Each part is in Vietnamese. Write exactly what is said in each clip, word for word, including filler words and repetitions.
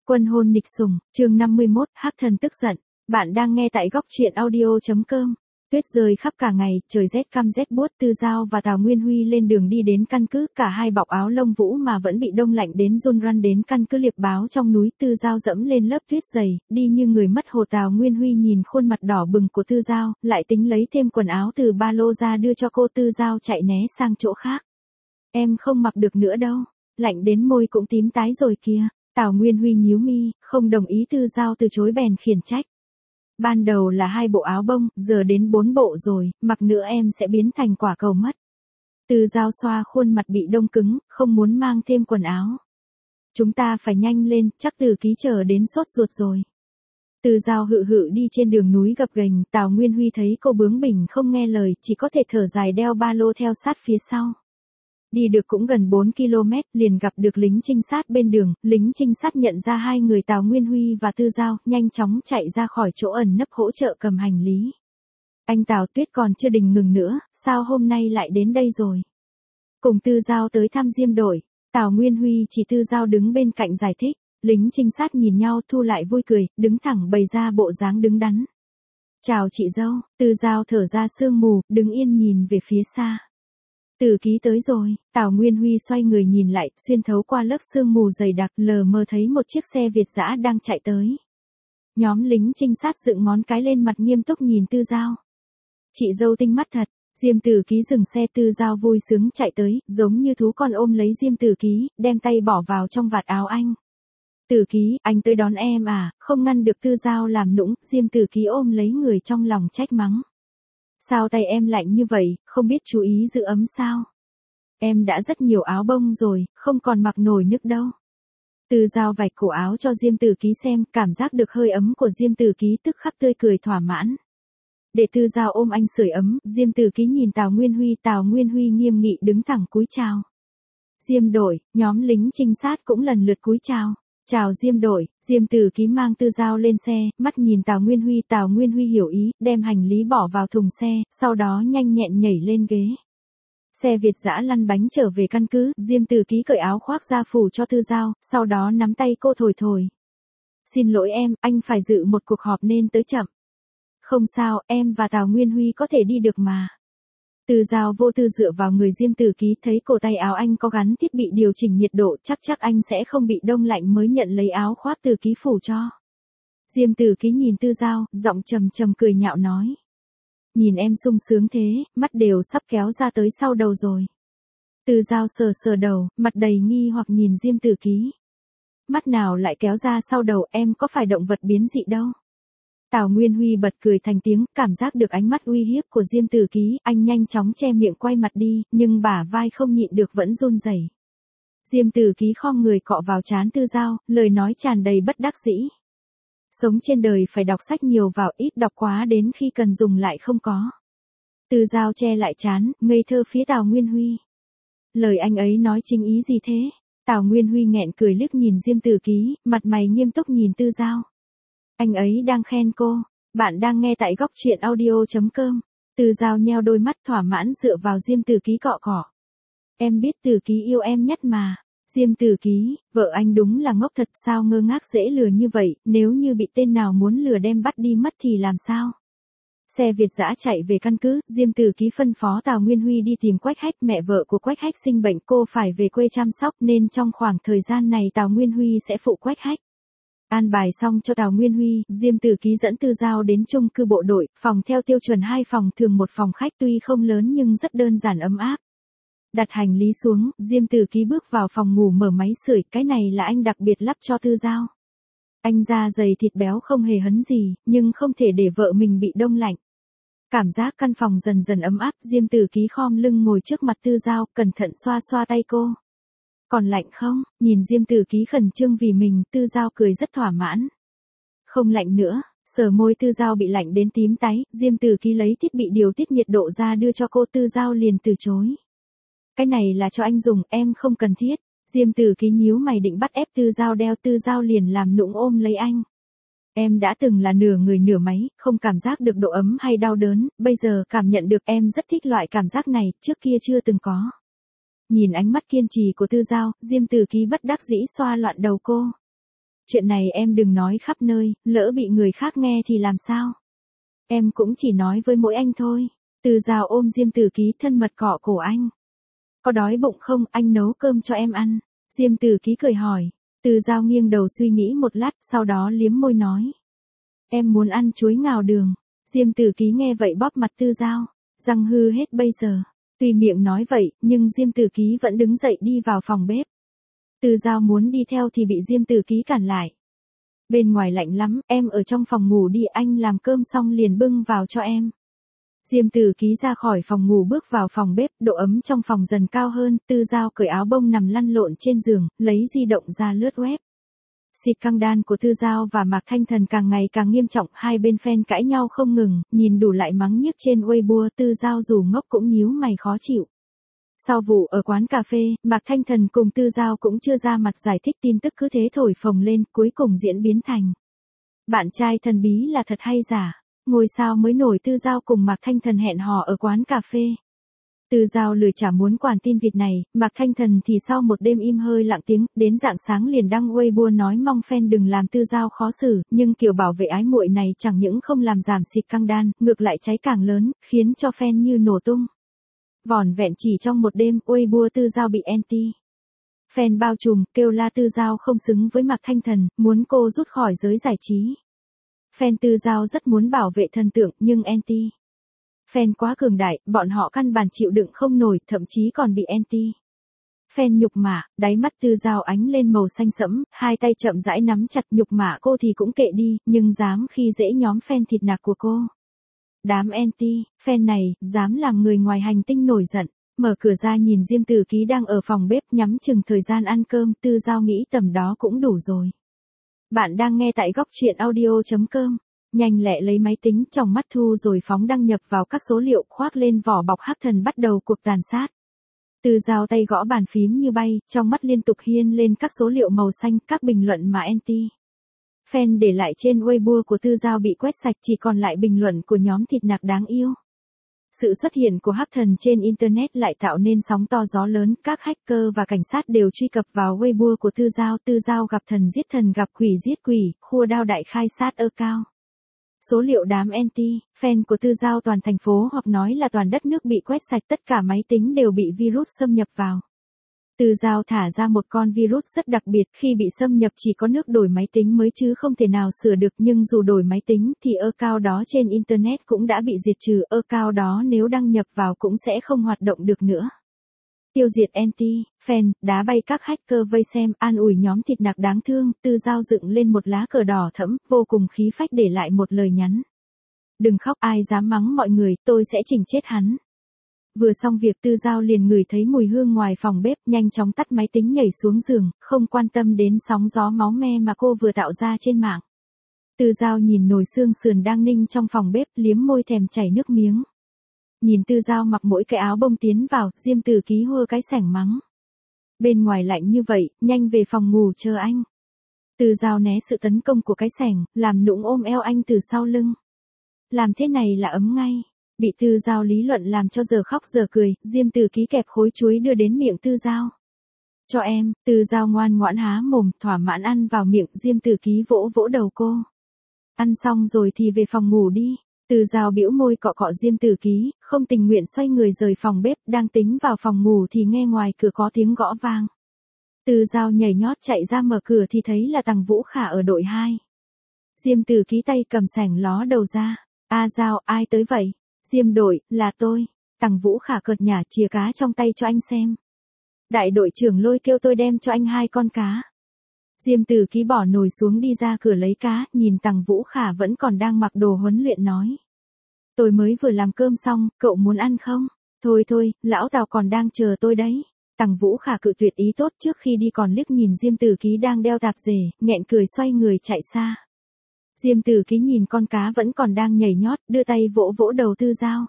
Quân hôn nịch sủng, chương năm mươi mốt, Hắc thần tức giận. Bạn đang nghe tại góc truyện audio.com. Tuyết rơi khắp cả ngày, trời rét căm rét buốt. Tư Giao và Tào Nguyên Huy lên đường đi đến căn cứ, cả hai bọc áo lông vũ mà vẫn bị đông lạnh đến run run đến căn cứ liệp báo trong núi. Tư Giao dẫm lên lớp tuyết dày, đi như người mất hồn. Tào Nguyên Huy nhìn khuôn mặt đỏ bừng của Tư Giao, lại tính lấy thêm quần áo từ ba lô ra đưa cho cô. Tư Giao chạy né sang chỗ khác. Em không mặc được nữa đâu, lạnh đến môi cũng tím tái rồi kìa. Tào Nguyên Huy nhíu mi, không đồng ý. Tư Giao từ chối bèn khiển trách. Ban đầu là hai bộ áo bông, giờ đến bốn bộ rồi, mặc nữa em sẽ biến thành quả cầu mất. Tư Giao xoa khuôn mặt bị đông cứng, không muốn mang thêm quần áo. Chúng ta phải nhanh lên, chắc Từ Ký chờ đến sốt ruột rồi. Tư Giao hự hự đi trên đường núi gập ghềnh. Tào Nguyên Huy thấy cô bướng bỉnh không nghe lời, chỉ có thể thở dài đeo ba lô theo sát phía sau. Đi được cũng gần bốn ki lô mét, liền gặp được lính trinh sát bên đường. Lính trinh sát nhận ra hai người Tào Nguyên Huy và Tư Giao, nhanh chóng chạy ra khỏi chỗ ẩn nấp hỗ trợ cầm hành lý. Anh Tào, Tuyết còn chưa đình ngừng nữa, sao hôm nay lại đến đây rồi? Cùng Tư Giao tới thăm Diêm đội. Tào Nguyên Huy chỉ Tư Giao đứng bên cạnh giải thích. Lính trinh sát nhìn nhau thu lại vui cười, đứng thẳng bày ra bộ dáng đứng đắn. Chào chị dâu. Tư Giao thở ra sương mù, đứng yên nhìn về phía xa. Từ Ký tới rồi. Tào Nguyên Huy xoay người nhìn lại, xuyên thấu qua lớp sương mù dày đặc, lờ mờ thấy một chiếc xe Việt dã đang chạy tới. Nhóm lính trinh sát dựng ngón cái lên mặt nghiêm túc nhìn Tư Giao. Chị dâu tinh mắt thật. Diêm Từ Ký dừng xe. Tư Giao vui sướng chạy tới, giống như thú con ôm lấy Diêm Từ Ký, đem tay bỏ vào trong vạt áo anh. Từ Ký, anh tới đón em à? Không ngăn được Tư Giao làm nũng. Diêm Từ Ký ôm lấy người trong lòng trách mắng. Sao tay em lạnh như vậy, không biết chú ý giữ ấm sao? Em đã rất nhiều áo bông rồi, không còn mặc nổi nước đâu. Tư Giao vạch cổ áo cho Diêm Từ Ký xem, cảm giác được hơi ấm của Diêm Từ Ký tức khắc tươi cười thỏa mãn. Để Tư Giao ôm anh sưởi ấm, Diêm Từ Ký nhìn Tào Nguyên Huy. Tào Nguyên Huy nghiêm nghị đứng thẳng cúi chào. Diêm đội, nhóm lính trinh sát cũng lần lượt cúi chào. Chào Diêm đội. Diêm Từ Ký mang Tư Giao lên xe, mắt nhìn Tào Nguyên Huy. Tào Nguyên Huy hiểu ý, đem hành lý bỏ vào thùng xe, sau đó nhanh nhẹn nhảy lên ghế. Xe Việt dã lăn bánh trở về căn cứ. Diêm Từ Ký cởi áo khoác ra phủ cho Tư Giao, sau đó nắm tay cô thổi thổi. Xin lỗi em, anh phải dự một cuộc họp nên tới chậm. Không sao, em và Tào Nguyên Huy có thể đi được mà. Tư Giao vô tư dựa vào người Diêm Từ Ký, thấy cổ tay áo anh có gắn thiết bị điều chỉnh nhiệt độ, chắc chắc anh sẽ không bị đông lạnh mới nhận lấy áo khoác Từ Ký phủ cho. Diêm Từ Ký nhìn Tư Giao, giọng trầm trầm cười nhạo nói. Nhìn em sung sướng thế, mắt đều sắp kéo ra tới sau đầu rồi. Tư Giao sờ sờ đầu, mặt đầy nghi hoặc nhìn Diêm Từ Ký. Mắt nào lại kéo ra sau đầu, em có phải động vật biến dị đâu. Tào Nguyên Huy bật cười thành tiếng, cảm giác được ánh mắt uy hiếp của Diêm Từ Ký, anh nhanh chóng che miệng quay mặt đi, nhưng bả vai không nhịn được vẫn run rẩy. Diêm Từ Ký khom người cọ vào trán Tư Giao, lời nói tràn đầy bất đắc dĩ. Sống trên đời phải đọc sách nhiều vào, ít đọc quá đến khi cần dùng lại không có. Tư Giao che lại trán, ngây thơ phía Tào Nguyên Huy. Lời anh ấy nói chính ý gì thế? Tào Nguyên Huy nghẹn cười liếc nhìn Diêm Từ Ký, mặt mày nghiêm túc nhìn Tư Giao. Anh ấy đang khen cô. Bạn đang nghe tại góc truyện audio.com. Tư Giao nheo đôi mắt thỏa mãn dựa vào Diêm Từ Ký cọ cọ. Em biết Từ Ký yêu em nhất mà. Diêm Từ Ký, vợ anh đúng là ngốc thật, sao ngơ ngác dễ lừa như vậy, nếu như bị tên nào muốn lừa đem bắt đi mất thì làm sao? Xe Việt dã chạy về căn cứ. Diêm Từ Ký phân phó Tào Nguyên Huy đi tìm Quách Hách. Mẹ vợ của Quách Hách sinh bệnh, cô phải về quê chăm sóc, nên trong khoảng thời gian này Tào Nguyên Huy sẽ phụ Quách Hách. An bài xong cho Tào Nguyên Huy, Diêm Từ Ký dẫn Tư Giao đến chung cư bộ đội, phòng theo tiêu chuẩn hai phòng thường một phòng khách, tuy không lớn nhưng rất đơn giản ấm áp. Đặt hành lý xuống, Diêm Từ Ký bước vào phòng ngủ mở máy sưởi, cái này là anh đặc biệt lắp cho Tư Giao. Anh da dày thịt béo không hề hấn gì, nhưng không thể để vợ mình bị đông lạnh. Cảm giác căn phòng dần dần ấm áp, Diêm Từ Ký khom lưng ngồi trước mặt Tư Giao, cẩn thận xoa xoa tay cô. Còn lạnh không? Nhìn Diêm Từ Ký khẩn trương vì mình, Tư Giao cười rất thỏa mãn. Không lạnh nữa. Sờ môi Tư Giao bị lạnh đến tím tái, Diêm Từ Ký lấy thiết bị điều tiết nhiệt độ ra đưa cho cô. Tư Giao liền từ chối. Cái này là cho anh dùng, em không cần thiết. Diêm Từ Ký nhíu mày định bắt ép Tư Giao đeo. Tư Giao liền làm nũng ôm lấy anh. Em đã từng là nửa người nửa máy, không cảm giác được độ ấm hay đau đớn, bây giờ cảm nhận được, em rất thích loại cảm giác này, trước kia chưa từng có. Nhìn ánh mắt kiên trì của Tư Giao, Diêm Từ Ký bất đắc dĩ xoa loạn đầu cô. chuyện này em đừng nói khắp nơi, lỡ bị người khác nghe thì làm sao? Em cũng chỉ nói với mỗi anh thôi. Từ Dao ôm Diêm Tử Ký thân mật cọ cổ anh. Có đói bụng không, anh nấu cơm cho em ăn. Diêm Tử Ký cười hỏi. Từ Dao nghiêng đầu suy nghĩ một lát, sau đó liếm môi nói. Em muốn ăn chuối ngào đường. Diêm Tử Ký nghe vậy bóp mặt Từ Dao. Răng hư hết bây giờ. Tuy miệng nói vậy, nhưng Diêm Tử Ký vẫn đứng dậy đi vào phòng bếp. Từ Dao muốn đi theo thì bị Diêm Tử Ký cản lại. Bên ngoài lạnh lắm, em ở trong phòng ngủ đi, anh làm cơm xong liền bưng vào cho em. Diêm Tử Ký ra khỏi phòng ngủ bước vào phòng bếp, độ ấm trong phòng dần cao hơn, Từ Dao cởi áo bông nằm lăn lộn trên giường, lấy di động ra lướt web. Scandal của Từ Dao và Mạc Thanh Thần càng ngày càng nghiêm trọng, hai bên fan cãi nhau không ngừng, nhìn đủ lại mắng nhiếc trên Weibo, Từ Dao dù ngốc cũng nhíu mày khó chịu. Sau vụ ở quán cà phê, Mạc Thanh Thần cùng Từ Dao cũng chưa ra mặt giải thích, tin tức cứ thế thổi phồng lên, cuối cùng diễn biến thành bạn trai thần bí là thật hay giả. Ngôi sao mới nổi Từ Dao cùng Mạc Thanh Thần hẹn hò ở quán cà phê. Từ Dao lười chả muốn quản tin vịt này, Mạc Thanh Thần thì sau một đêm im hơi lặng tiếng, đến rạng sáng liền đăng Weibo nói mong fan đừng làm Từ Dao khó xử, nhưng kiểu bảo vệ ái muội này chẳng những không làm giảm scandal, ngược lại cháy càng lớn, khiến cho fan như nổ tung. Vỏn vẹn chỉ trong một đêm, Weibo Từ Dao bị anti. Fan bao trùm, kêu la Từ Dao không xứng với Mạc Thanh Thần, muốn cô rút khỏi giới giải trí. Fan Từ Dao rất muốn bảo vệ thần tượng, nhưng anti. Fan quá cường đại, bọn họ căn bản chịu đựng không nổi, thậm chí còn bị anti. Fan nhục mạ, đáy mắt Từ Dao ánh lên màu xanh sẫm, hai tay chậm rãi nắm chặt, nhục mạ cô thì cũng kệ đi, nhưng dám khi dễ nhóm fan thịt nạc của cô. Đám anti, fan này, dám làm người ngoài hành tinh nổi giận. Mở cửa ra nhìn Diêm Tử Ký đang ở phòng bếp nhắm chừng thời gian ăn cơm, Từ Dao nghĩ tầm đó cũng đủ rồi. Bạn đang nghe tại góc truyện audio chấm com. Nhanh lẹ lấy máy tính trong mắt thu rồi phóng đăng nhập vào các số liệu, khoác lên vỏ bọc hắc thần bắt đầu cuộc tàn sát. Từ Dao tay gõ bàn phím như bay, trong mắt liên tục hiên lên các số liệu màu xanh, các bình luận mà anti. Fan để lại trên Weibo của Từ Dao bị quét sạch, chỉ còn lại bình luận của nhóm thịt nạc đáng yêu. Sự xuất hiện của hắc thần trên Internet lại tạo nên sóng to gió lớn, các hacker và cảnh sát đều truy cập vào Weibo của Từ Dao. Từ Dao gặp thần giết thần, gặp quỷ giết quỷ, khua đao đại khai sát ơ cao. Số liệu đám anti, fan của Từ Dao toàn thành phố hoặc nói là toàn đất nước bị quét sạch, tất cả máy tính đều bị virus xâm nhập vào. Từ Dao thả ra một con virus rất đặc biệt, khi bị xâm nhập chỉ có nước đổi máy tính mới chứ không thể nào sửa được, nhưng dù đổi máy tính thì account đó trên Internet cũng đã bị diệt trừ, account đó nếu đăng nhập vào cũng sẽ không hoạt động được nữa. Tiêu diệt anti, fan, đá bay các hacker vây xem, an ủi nhóm thịt nạc đáng thương, Từ Dao dựng lên một lá cờ đỏ thẫm, vô cùng khí phách để lại một lời nhắn. Đừng khóc, ai dám mắng mọi người, tôi sẽ chỉnh chết hắn. Vừa xong việc Từ Dao liền ngửi thấy mùi hương ngoài phòng bếp, nhanh chóng tắt máy tính nhảy xuống giường, không quan tâm đến sóng gió máu me mà cô vừa tạo ra trên mạng. Từ Dao nhìn nồi xương sườn đang ninh trong phòng bếp, liếm môi thèm chảy nước miếng. Nhìn Từ Dao mặc mỗi cái áo bông tiến vào, Diêm Tử Ký hơ cái sẻng mắng. Bên ngoài lạnh như vậy, nhanh về phòng ngủ chờ anh. Từ Dao né sự tấn công của cái sẻng, làm nũng ôm eo anh từ sau lưng. Làm thế này là ấm ngay. Bị Từ Dao lý luận làm cho giờ khóc giờ cười, Diêm Tử Ký kẹp khối chuối đưa đến miệng Từ Dao. Cho em, Từ Dao ngoan ngoãn há mồm, thỏa mãn ăn vào miệng, Diêm Tử Ký vỗ vỗ đầu cô. Ăn xong rồi thì về phòng ngủ đi. Từ Dao bĩu môi cọ cọ Diêm Tử Ký, không tình nguyện xoay người rời phòng bếp, đang tính vào phòng ngủ thì nghe ngoài cửa có tiếng gõ vang. Từ Dao nhảy nhót chạy ra mở cửa thì thấy là Tằng Vũ Khả ở đội hai. Diêm Tử Ký tay cầm sẻng ló đầu ra. A Dao, ai tới vậy? Diêm đội, là tôi. Tằng Vũ Khả cợt nhả chìa cá trong tay cho anh xem. Đại đội trưởng Lôi kêu tôi đem cho anh hai con cá. Diêm Tử Ký bỏ nồi xuống đi ra cửa lấy cá, nhìn Tằng Vũ Khả vẫn còn đang mặc đồ huấn luyện nói. Tôi mới vừa làm cơm xong, cậu muốn ăn không? Thôi thôi, lão Tào còn đang chờ tôi đấy. Tằng Vũ Khả cự tuyệt ý tốt, trước khi đi còn liếc nhìn Diêm Tử Ký đang đeo tạp dề, nghẹn cười xoay người chạy xa. Diêm Tử Ký nhìn con cá vẫn còn đang nhảy nhót, đưa tay vỗ vỗ đầu Từ Dao.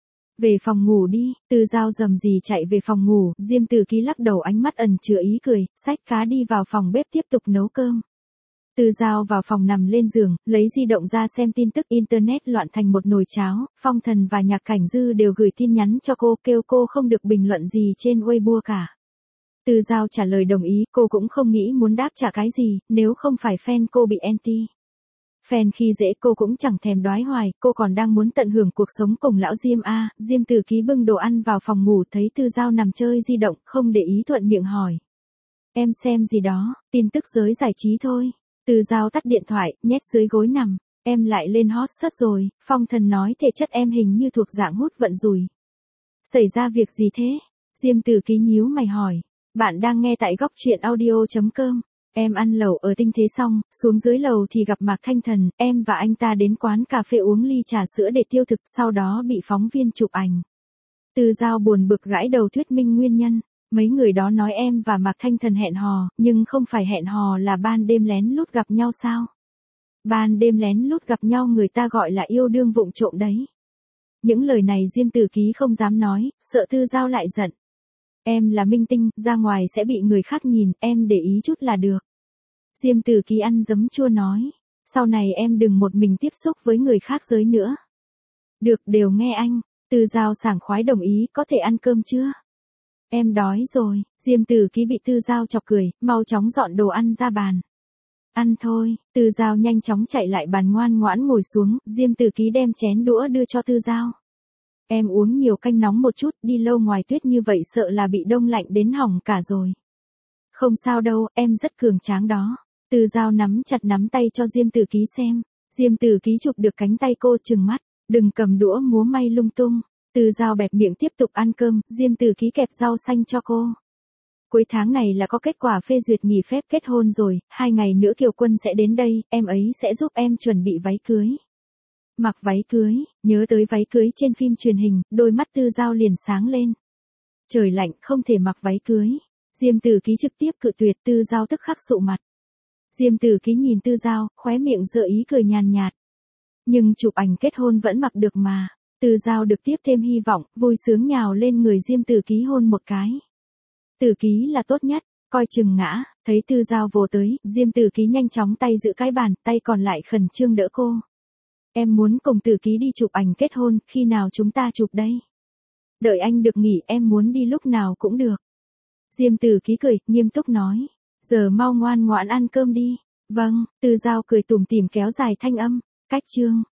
Về phòng ngủ đi. Từ Dao rầm rì chạy về phòng ngủ, Diêm Tử Ký lắc đầu ánh mắt ẩn chứa ý cười, xách cá đi vào phòng bếp tiếp tục nấu cơm. Từ Dao vào phòng nằm lên giường, lấy di động ra xem tin tức Internet loạn thành một nồi cháo, Phong Thần và Nhạc Cảnh Dư đều gửi tin nhắn cho cô, kêu cô không được bình luận gì trên Weibo cả. Tư Giao trả lời đồng ý, cô cũng không nghĩ muốn đáp trả cái gì, nếu không phải fan cô bị anti. Fan khi dễ cô cũng chẳng thèm đoái hoài, cô còn đang muốn tận hưởng cuộc sống cùng lão Diêm a. Diêm Tử Ký bưng đồ ăn vào phòng ngủ thấy Tư Giao nằm chơi di động, không để ý thuận miệng hỏi. Em xem gì đó, tin tức giới giải trí thôi. Tư Giao tắt điện thoại, nhét dưới gối nằm. Em lại lên hot search rồi, Phong Thần nói thể chất em hình như thuộc dạng hút vận rủi. Xảy ra việc gì thế? Diêm Tử Ký nhíu mày hỏi. Bạn đang nghe tại góc truyện audio.com. Em ăn lẩu ở Tinh Thế xong, xuống dưới lầu thì gặp Mạc Thanh Thần, em và anh ta đến quán cà phê uống ly trà sữa để tiêu thực, sau đó bị phóng viên chụp ảnh. Tư Giao buồn bực gãi đầu thuyết minh nguyên nhân. Mấy người đó nói em và Mạc Thanh Thần hẹn hò, nhưng không phải hẹn hò là ban đêm lén lút gặp nhau sao? Ban đêm lén lút gặp nhau người ta gọi là yêu đương vụng trộm đấy. Những lời này Diêm Tử Ký không dám nói, sợ Tư Giao lại giận. Em là minh tinh, ra ngoài sẽ bị người khác nhìn, em để ý chút là được. Diêm Tử Ký ăn giấm chua nói. Sau này em đừng một mình tiếp xúc với người khác giới nữa. Được, đều nghe anh. Tư Giao sảng khoái đồng ý, có thể ăn cơm chưa? Em đói rồi. Diêm Tử Ký bị Tư Giao chọc cười, mau chóng dọn đồ ăn ra bàn. Ăn thôi. Tư Giao nhanh chóng chạy lại bàn ngoan ngoãn ngồi xuống, Diêm Tử Ký đem chén đũa đưa cho Tư Giao. Em uống nhiều canh nóng một chút, đi lâu ngoài tuyết như vậy sợ là bị đông lạnh đến hỏng cả rồi. Không sao đâu, em rất cường tráng đó. Tư Giao nắm chặt nắm tay cho Diêm Tử Ký xem. Diêm Tử Ký chụp được cánh tay cô trừng mắt, đừng cầm đũa múa may lung tung. Tư Giao bẹp miệng tiếp tục ăn cơm, Diêm Tử Ký kẹp rau xanh cho cô. Cuối tháng này là có kết quả phê duyệt nghỉ phép kết hôn rồi, hai ngày nữa Kiều Quân sẽ đến đây, em ấy sẽ giúp em chuẩn bị váy cưới. Mặc váy cưới, nhớ tới váy cưới trên phim truyền hình, đôi mắt Tư Giao liền sáng lên. Trời lạnh, không thể mặc váy cưới. Diêm Tử Ký trực tiếp cự tuyệt, Tư Giao tức khắc sụ mặt. Diêm Tử Ký nhìn Tư Giao, khóe miệng giơ ý cười nhàn nhạt. Nhưng chụp ảnh kết hôn vẫn mặc được mà. Tư Giao được tiếp thêm hy vọng, vui sướng nhào lên người Diêm Tử Ký hôn một cái. Tử Ký là tốt nhất, coi chừng ngã, thấy Tư Giao vồ tới, Diêm Tử Ký nhanh chóng tay giữ cái bàn, tay còn lại khẩn trương đỡ cô. Em muốn cùng Tử Ký đi chụp ảnh kết hôn, khi nào chúng ta chụp đây? Đợi anh được nghỉ, em muốn đi lúc nào cũng được. Diêm Tử Ký cười, nghiêm túc nói. Giờ mau ngoan ngoãn ăn cơm đi. Vâng, Tư Giao cười tủm tỉm kéo dài thanh âm. Cách chương.